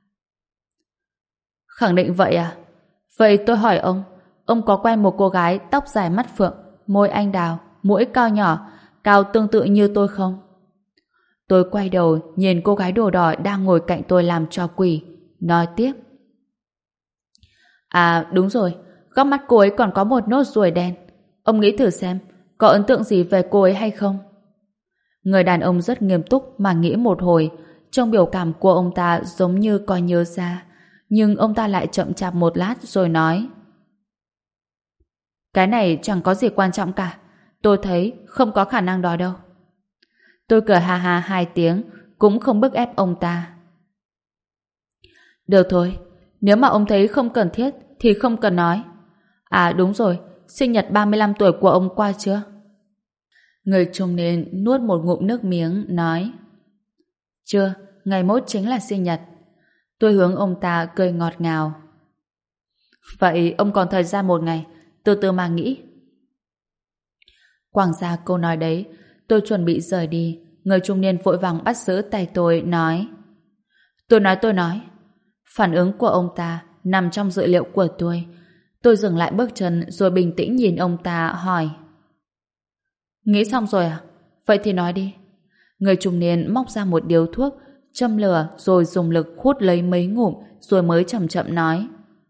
Khẳng định vậy à? Vậy tôi hỏi ông, ông có quen một cô gái tóc dài mắt phượng, môi anh đào, mũi cao nhỏ, cao tương tự như tôi không? Tôi quay đầu nhìn cô gái đồ đỏ đang ngồi cạnh tôi làm trò quỷ, nói tiếp. À đúng rồi, góc mắt cô ấy còn có một nốt ruồi đen. Ông nghĩ thử xem, có ấn tượng gì về cô ấy hay không? Người đàn ông rất nghiêm túc mà nghĩ một hồi, trong biểu cảm của ông ta giống như coi nhớ ra. Nhưng ông ta lại chậm chạp một lát rồi nói: Cái này chẳng có gì quan trọng cả. Tôi thấy không có khả năng đó đâu. Tôi cười ha ha hai tiếng, cũng không bức ép ông ta. Được thôi, nếu mà ông thấy không cần thiết thì không cần nói. À đúng rồi, sinh nhật ba mươi lăm tuổi của ông qua chưa? Người trung niên nuốt một ngụm nước miếng, nói: Chưa, ngày mốt chính là sinh nhật. Tôi hướng ông ta cười ngọt ngào. Vậy ông còn thời gian một ngày, từ từ mà nghĩ. Quảng ra câu nói đấy, tôi chuẩn bị rời đi. Người trung niên vội vàng bắt giữ tay tôi, nói: Tôi nói tôi nói. Phản ứng của ông ta nằm trong dự liệu của tôi. Tôi dừng lại bước chân rồi bình tĩnh nhìn ông ta, hỏi: Nghĩ xong rồi à? Vậy thì nói đi. Người trung niên móc ra một điếu thuốc, châm lửa rồi dùng lực hút lấy mấy ngụm rồi mới chậm chậm nói: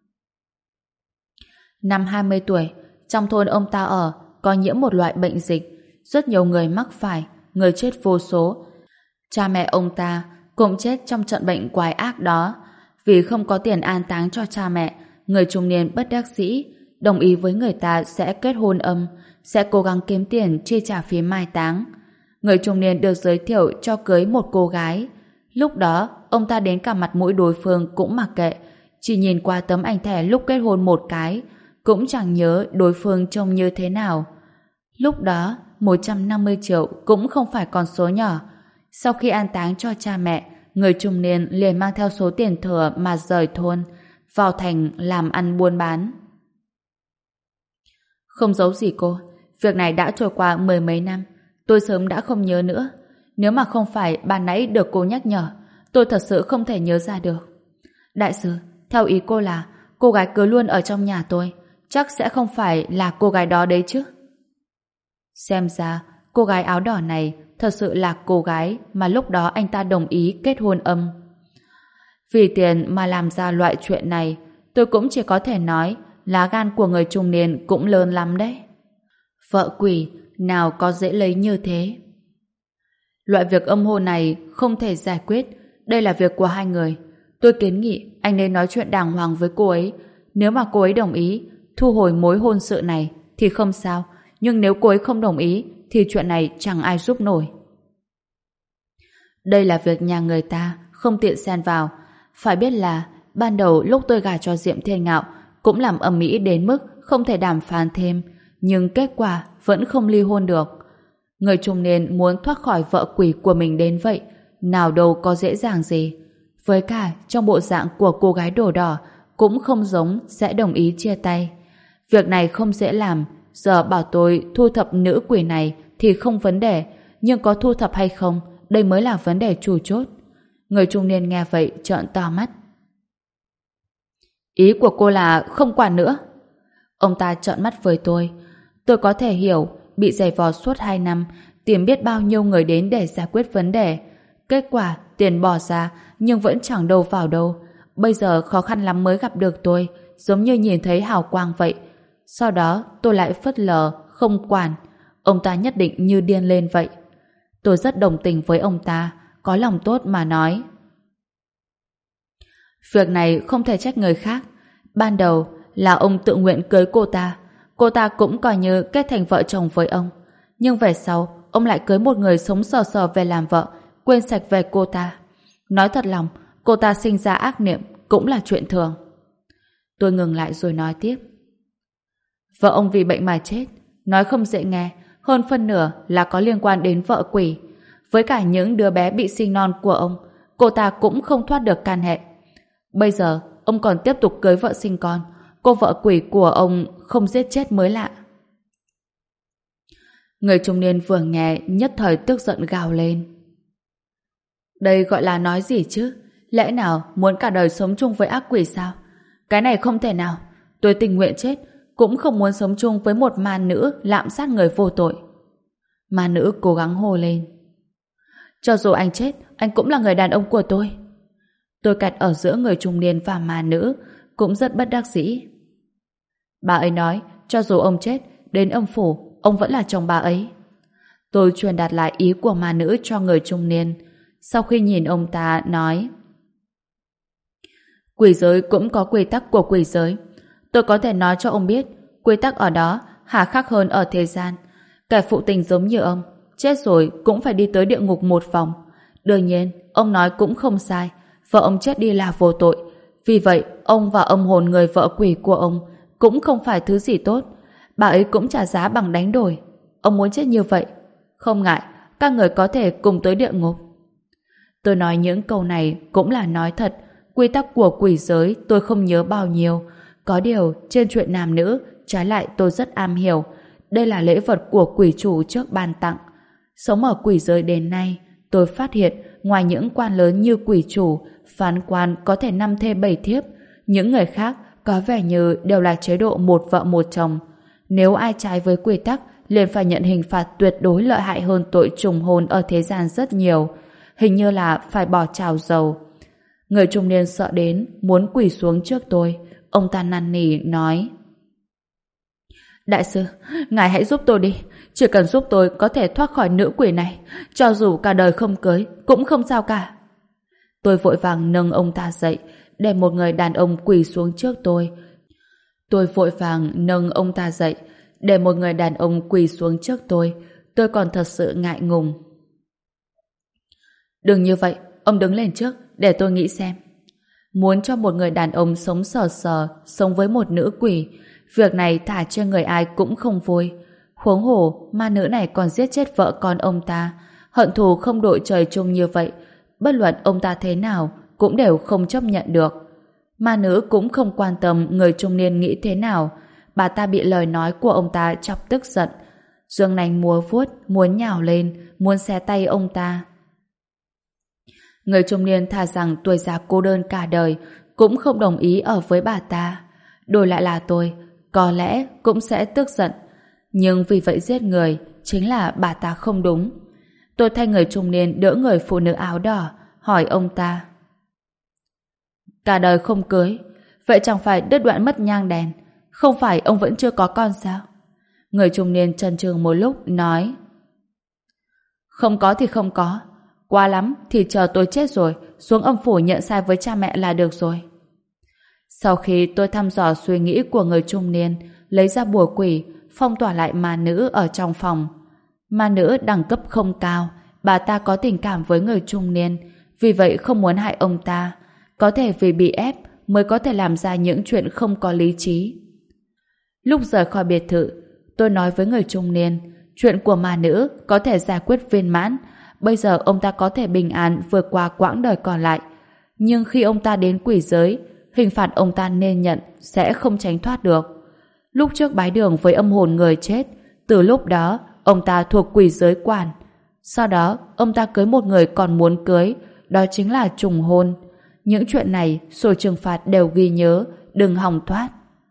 Năm hai mươi tuổi, trong thôn ông ta ở có nhiễm một loại bệnh dịch, rất nhiều người mắc phải, người chết vô số. Cha mẹ ông ta cũng chết trong trận bệnh quái ác đó. Vì không có tiền an táng cho cha mẹ, người trung niên bất đắc dĩ đồng ý với người ta sẽ kết hôn âm, sẽ cố gắng kiếm tiền chi trả phí mai táng. Người trung niên được giới thiệu cho cưới một cô gái. Lúc đó, ông ta đến cả mặt mũi đối phương cũng mặc kệ, chỉ nhìn qua tấm ảnh thẻ lúc kết hôn một cái, cũng chẳng nhớ đối phương trông như thế nào. Lúc đó, một trăm năm mươi triệu cũng không phải con số nhỏ. Sau khi an táng cho cha mẹ, người trung niên liền mang theo số tiền thừa mà rời thôn, vào thành làm ăn buôn bán. Không giấu gì cô, việc này đã trôi qua mười mấy năm, tôi sớm đã không nhớ nữa. Nếu mà không phải ban nãy được cô nhắc nhở, tôi thật sự không thể nhớ ra được. Đại sư, theo ý cô là cô gái cứ luôn ở trong nhà tôi, chắc sẽ không phải là cô gái đó đấy chứ? Xem ra, cô gái áo đỏ này thật sự là cô gái mà lúc đó anh ta đồng ý kết hôn âm. Vì tiền mà làm ra loại chuyện này, tôi cũng chỉ có thể nói lá gan của người trung niên cũng lớn lắm đấy. Vợ quỷ nào có dễ lấy như thế. Loại việc âm hôn này không thể giải quyết, đây là việc của hai người. Tôi kiến nghị anh nên nói chuyện đàng hoàng với cô ấy. Nếu mà cô ấy đồng ý thu hồi mối hôn sự này thì không sao, nhưng nếu cô ấy không đồng ý thì chuyện này chẳng ai giúp nổi. Đây là việc nhà người ta, không tiện xen vào. Phải biết là ban đầu lúc tôi gả cho Diệm Thiên Ngạo cũng làm ầm ĩ đến mức không thể đàm phán thêm, nhưng kết quả vẫn không ly hôn được. Người trung niên muốn thoát khỏi vợ quỷ của mình đến vậy, nào đâu có dễ dàng gì. Với cả trong bộ dạng của cô gái đồ đỏ cũng không giống sẽ đồng ý chia tay. Việc này không dễ làm, giờ bảo tôi thu thập nữ quỷ này thì không vấn đề, nhưng có thu thập hay không, đây mới là vấn đề chủ chốt. Người trung niên nghe vậy trợn to mắt. Ý của cô là không quản nữa? Ông ta trợn mắt với tôi. Tôi có thể hiểu, bị giày vò suốt hai năm, tìm biết bao nhiêu người đến để giải quyết vấn đề. Kết quả, tiền bỏ ra, nhưng vẫn chẳng đâu vào đâu. Bây giờ khó khăn lắm mới gặp được tôi, giống như nhìn thấy hào quang vậy. Sau đó, tôi lại phớt lờ, không quản. Ông ta nhất định như điên lên vậy. Tôi rất đồng tình với ông ta, có lòng tốt mà nói. Việc này không thể trách người khác. Ban đầu là ông tự nguyện cưới cô ta. Cô ta cũng coi như kết thành vợ chồng với ông. Nhưng về sau, ông lại cưới một người sống sờ sờ về làm vợ, quên sạch về cô ta. Nói thật lòng, cô ta sinh ra ác niệm cũng là chuyện thường. Tôi ngừng lại rồi nói tiếp. Vợ ông vì bệnh mà chết, nói không dễ nghe, hơn phân nửa là có liên quan đến vợ quỷ. Với cả những đứa bé bị sinh non của ông, cô ta cũng không thoát được can hệ. Bây giờ, ông còn tiếp tục cưới vợ sinh con, cô vợ quỷ của ông không giết chết mới lạ. Người trung niên vừa nghe nhất thời tức giận gào lên. Đây gọi là nói gì chứ? Lẽ nào muốn cả đời sống chung với ác quỷ sao? Cái này không thể nào. Tôi tình nguyện chết, cũng không muốn sống chung với một ma nữ lạm sát người vô tội. Ma nữ cố gắng hô lên. Cho dù anh chết, anh cũng là người đàn ông của tôi. Tôi kẹt ở giữa người trung niên và ma nữ, cũng rất bất đắc dĩ. Bà ấy nói, cho dù ông chết, đến âm phủ, ông vẫn là chồng bà ấy. Tôi truyền đạt lại ý của ma nữ cho người trung niên. Sau khi nhìn ông ta, nói: Quỷ giới cũng có quy tắc của quỷ giới. Tôi có thể nói cho ông biết, quy tắc ở đó hà khắc hơn ở thế gian. Kẻ phụ tình giống như ông, chết rồi cũng phải đi tới địa ngục một vòng. Đương nhiên, ông nói cũng không sai, vợ ông chết đi là vô tội. Vì vậy, ông và âm hồn người vợ quỷ của ông cũng không phải thứ gì tốt. Bà ấy cũng trả giá bằng đánh đổi. Ông muốn chết như vậy, không ngại, các người có thể cùng tới địa ngục. Tôi nói những câu này cũng là nói thật. Quy tắc của quỷ giới tôi không nhớ bao nhiêu. Có điều, trên chuyện nam nữ, trái lại tôi rất am hiểu. Đây là lễ vật của quỷ chủ trước ban tặng. Sống ở quỷ giới đến nay, tôi phát hiện ngoài những quan lớn như quỷ chủ, phán quan có thể năm thê bảy thiếp, những người khác có vẻ như đều là chế độ một vợ một chồng. Nếu ai trái với quy tắc, liền phải nhận hình phạt tuyệt đối lợi hại hơn tội trùng hôn ở thế gian rất nhiều. Hình như là phải bỏ trào dầu. Người trung niên sợ đến, muốn quỳ xuống trước tôi. Ông ta năn nỉ nói: Đại sư, ngài hãy giúp tôi đi. Chỉ cần giúp tôi có thể thoát khỏi nữ quỷ này, cho dù cả đời không cưới cũng không sao cả. Tôi vội vàng nâng ông ta dậy, để một người đàn ông quỳ xuống trước tôi. Tôi vội vàng nâng ông ta dậy, để một người đàn ông quỳ xuống trước tôi. Tôi còn thật sự ngại ngùng. Đừng như vậy, ông đứng lên trước, để tôi nghĩ xem. Muốn cho một người đàn ông sống sờ sờ, sống với một nữ quỷ, việc này thả trên người ai cũng không vui. Huống hồ, ma nữ này còn giết chết vợ con ông ta. Hận thù không đội trời chung như vậy, bất luận ông ta thế nào cũng đều không chấp nhận được. Ma nữ cũng không quan tâm người trung niên nghĩ thế nào. Bà ta bị lời nói của ông ta chọc tức giận, dương nanh múa vuốt, muốn nhào lên, muốn xé tay ông ta. Người trung niên thà rằng tuổi già cô đơn cả đời cũng không đồng ý ở với bà ta. Đổi lại là tôi, có lẽ cũng sẽ tức giận. Nhưng vì vậy giết người chính là bà ta không đúng. Tôi thay người trung niên đỡ người phụ nữ áo đỏ, hỏi ông ta: Cả đời không cưới, vậy chẳng phải đứt đoạn mất nhang đèn? Không phải ông vẫn chưa có con sao? Người trung niên chần chừ một lúc nói: Không có thì không có, quá lắm thì chờ tôi chết rồi xuống âm phủ nhận sai với cha mẹ là được rồi. Sau khi tôi thăm dò suy nghĩ của người trung niên, lấy ra bùa quỷ, phong tỏa lại ma nữ ở trong phòng. Ma nữ đẳng cấp không cao, bà ta có tình cảm với người trung niên, vì vậy không muốn hại ông ta. Có thể vì bị ép mới có thể làm ra những chuyện không có lý trí. Lúc rời khỏi biệt thự, tôi nói với người trung niên, chuyện của ma nữ có thể giải quyết viên mãn. Bây giờ ông ta có thể bình an vượt qua quãng đời còn lại. Nhưng khi ông ta đến quỷ giới, hình phạt ông ta nên nhận sẽ không tránh thoát được. Lúc trước bái đường với âm hồn người chết, từ lúc đó ông ta thuộc quỷ giới quản. Sau đó ông ta cưới một người còn muốn cưới, đó chính là trùng hôn. Những chuyện này sổ trừng phạt đều ghi nhớ, đừng hòng thoát.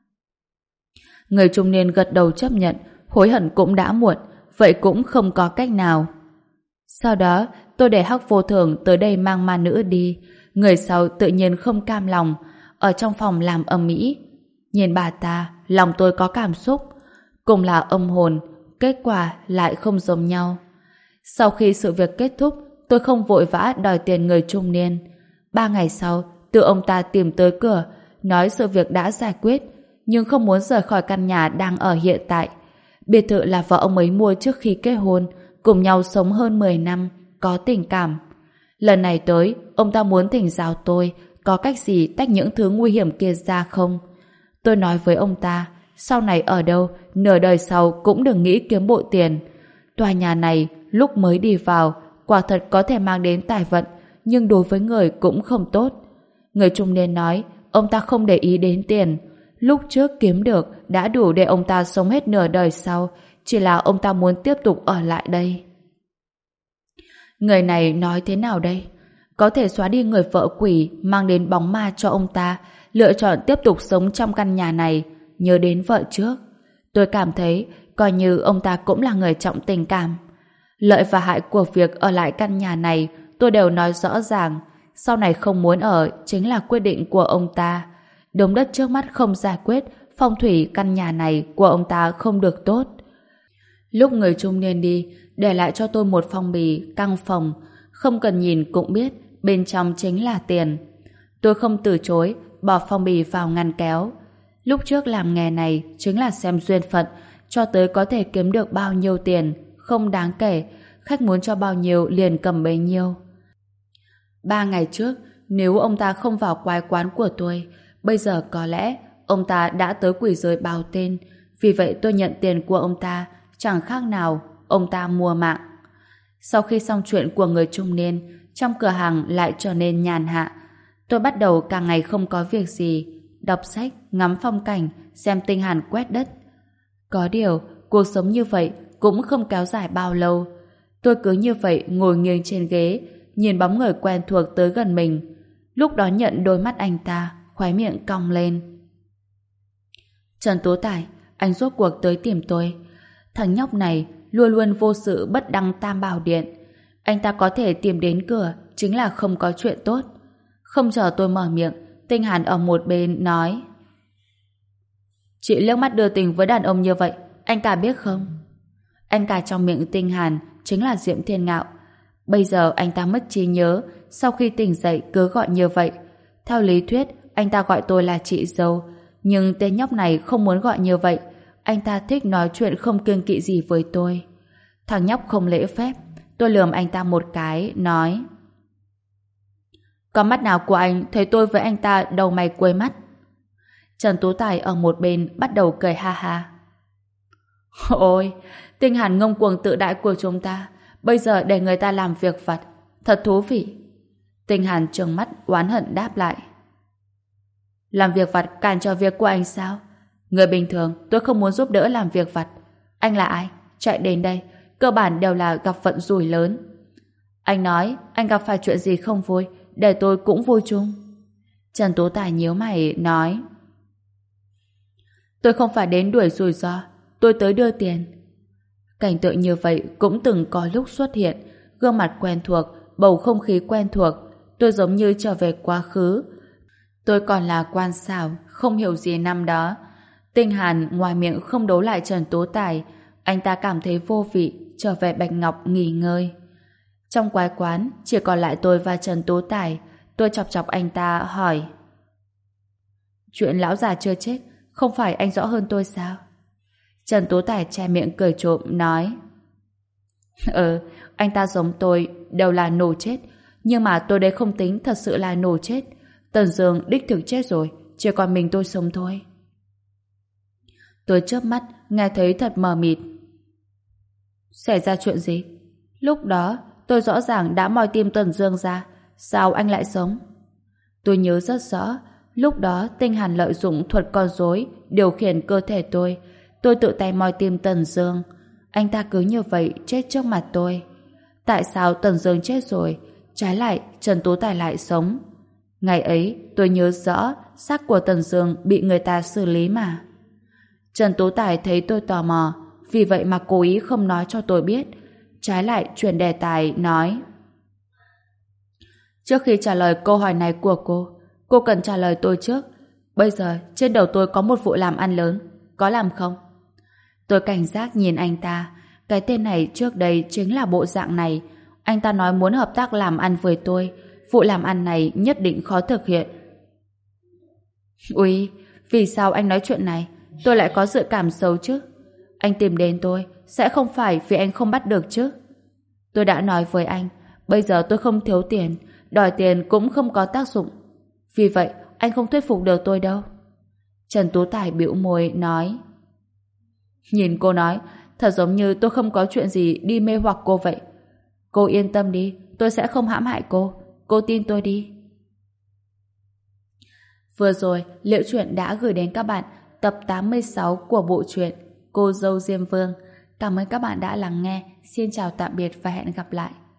Người trung niên gật đầu chấp nhận, hối hận cũng đã muộn, vậy cũng không có cách nào. Sau đó tôi để Hắc Vô Thường tới đây mang ma nữ đi. Người sau tự nhiên không cam lòng, ở trong phòng làm ầm ĩ. Nhìn bà ta, lòng tôi có cảm xúc. Cùng là âm hồn, kết quả lại không giống nhau. Sau khi sự việc kết thúc, tôi không vội vã đòi tiền người trung niên. Ba ngày sau, tự ông ta tìm tới cửa, nói sự việc đã giải quyết, nhưng không muốn rời khỏi căn nhà đang ở hiện tại. Biệt thự là vợ ông ấy mua trước khi kết hôn, cùng nhau sống hơn mười năm, có tình cảm. Lần này tới, ông ta muốn thỉnh giáo tôi có cách gì tách những thứ nguy hiểm kia ra không. Tôi nói với ông ta, sau này ở đâu, nửa đời sau cũng đừng nghĩ kiếm bộ tiền. Tòa nhà này, lúc mới đi vào, quả thật có thể mang đến tài vận, nhưng đối với người cũng không tốt. Người trung niên nói, ông ta không để ý đến tiền. Lúc trước kiếm được đã đủ để ông ta sống hết nửa đời sau, chỉ là ông ta muốn tiếp tục ở lại đây. Người này nói thế nào đây? Có thể xóa đi người vợ quỷ mang đến bóng ma cho ông ta, lựa chọn tiếp tục sống trong căn nhà này, nhớ đến vợ trước. Tôi cảm thấy coi như ông ta cũng là người trọng tình cảm. Lợi và hại của việc ở lại căn nhà này tôi đều nói rõ ràng. Sau này không muốn ở chính là quyết định của ông ta. Đống đất trước mắt không giải quyết, phong thủy căn nhà này của ông ta không được tốt. Lúc người trung niên đi, để lại cho tôi một phong bì căng phòng, không cần nhìn cũng biết bên trong chính là tiền. Tôi không từ chối, bỏ phong bì vào ngăn kéo. Lúc trước làm nghề này chính là xem duyên phận, cho tới có thể kiếm được bao nhiêu tiền, không đáng kể, khách muốn cho bao nhiêu liền cầm bấy nhiêu. Ba ngày trước, nếu ông ta không vào quái quán của tôi, bây giờ có lẽ ông ta đã tới quỷ giới báo tên, vì vậy tôi nhận tiền của ông ta, chẳng khác nào ông ta mua mạng. Sau khi xong chuyện của người trung niên, trong cửa hàng lại trở nên nhàn hạ. Tôi bắt đầu cả ngày không có việc gì, đọc sách, ngắm phong cảnh, xem tinh hàn quét đất. Có điều, cuộc sống như vậy cũng không kéo dài bao lâu. Tôi cứ như vậy ngồi nghiêng trên ghế, nhìn bóng người quen thuộc tới gần mình. Lúc đó nhận đôi mắt anh ta, khóe miệng cong lên. Trần Tú Tài, anh rốt cuộc tới tìm tôi. Thằng nhóc này luôn luôn vô sự bất đăng tam bảo điện. Anh ta có thể tìm đến cửa chính là không có chuyện tốt. Không chờ tôi mở miệng, Tinh Hàn ở một bên nói: Chị liếc mắt đưa tình với đàn ông như vậy, anh cả biết không? Anh cả trong miệng Tinh Hàn chính là Diệm Thiên Ngạo. Bây giờ anh ta mất trí nhớ, sau khi tỉnh dậy cứ gọi như vậy. Theo lý thuyết, anh ta gọi tôi là chị dâu, nhưng tên nhóc này không muốn gọi như vậy. Anh ta thích nói chuyện không kiêng kỵ gì với tôi. Thằng nhóc không lễ phép. Tôi lườm anh ta một cái, nói: Có mắt nào của anh thấy tôi với anh ta đầu mày quay mắt? Trần Tú Tài ở một bên bắt đầu cười ha ha. Ôi, Tinh Hàn ngông cuồng tự đại của chúng ta bây giờ để người ta làm việc vặt, thật thú vị. Tinh Hàn trừng mắt oán hận đáp lại: Làm việc vặt cản trở việc của anh sao? Người bình thường tôi không muốn giúp đỡ làm việc vặt. Anh là ai? Chạy đến đây cơ bản đều là gặp vận rủi lớn. Anh nói anh gặp phải chuyện gì không vui, để tôi cũng vui chung. Trần Tú Tài nhíu mày nói: Tôi không phải đến đuổi rủi ro, tôi tới đưa tiền. Cảnh tượng như vậy cũng từng có lúc xuất hiện, gương mặt quen thuộc, bầu không khí quen thuộc. Tôi giống như trở về quá khứ. Tôi còn là quan xảo, không hiểu gì năm đó. Tinh Hàn ngoài miệng không đấu lại Trần Tú Tài, anh ta cảm thấy vô vị, trở về Bạch Ngọc nghỉ ngơi. Trong quái quán chỉ còn lại tôi và Trần Tú Tài. Tôi chọc chọc anh ta hỏi: Chuyện lão già chưa chết không phải anh rõ hơn tôi sao? Trần Tú Tài che miệng cười trộm nói: Ừ, anh ta giống tôi đều là nổ chết, nhưng mà tôi đây không tính thật sự là nổ chết. Tần Dương đích thực chết rồi, chỉ còn mình tôi sống thôi. Tôi chớp mắt nghe thấy thật mờ mịt. Xảy ra chuyện gì? Lúc đó tôi rõ ràng đã moi tim Tần Dương ra, sao anh lại sống? Tôi nhớ rất rõ, lúc đó Tinh Hàn lợi dụng thuật con rối điều khiển cơ thể tôi. Tôi tự tay moi tim Tần Dương. Anh ta cứ như vậy chết trước mặt tôi. Tại sao Tần Dương chết rồi, trái lại Trần Tú Tài lại sống? Ngày ấy tôi nhớ rõ xác của Tần Dương bị người ta xử lý mà. Trần Tú Tài thấy tôi tò mò, vì vậy mà cố ý không nói cho tôi biết, trái lại chuyển đề tài nói: Trước khi trả lời câu hỏi này của cô, cô cần trả lời tôi trước. Bây giờ trên đầu tôi có một vụ làm ăn lớn, có làm không? Tôi cảnh giác nhìn anh ta. Cái tên này trước đây chính là bộ dạng này. Anh ta nói muốn hợp tác làm ăn với tôi. Vụ làm ăn này nhất định khó thực hiện. Ui, vì sao anh nói chuyện này? Tôi lại có dự cảm xấu chứ? Anh tìm đến tôi sẽ không phải vì anh không bắt được chứ? Tôi đã nói với anh, bây giờ tôi không thiếu tiền, đòi tiền cũng không có tác dụng. Vì vậy anh không thuyết phục được tôi đâu. Trần Tú Tài bĩu môi nói: Nhìn cô nói, thật giống như tôi không có chuyện gì đi mê hoặc cô vậy. Cô yên tâm đi, tôi sẽ không hãm hại cô. Cô tin tôi đi. Vừa rồi, Liễu Chuyện đã gửi đến các bạn tập tám mươi sáu của bộ truyện Cô Dâu Diêm Vương. Cảm ơn các bạn đã lắng nghe. Xin chào tạm biệt và hẹn gặp lại.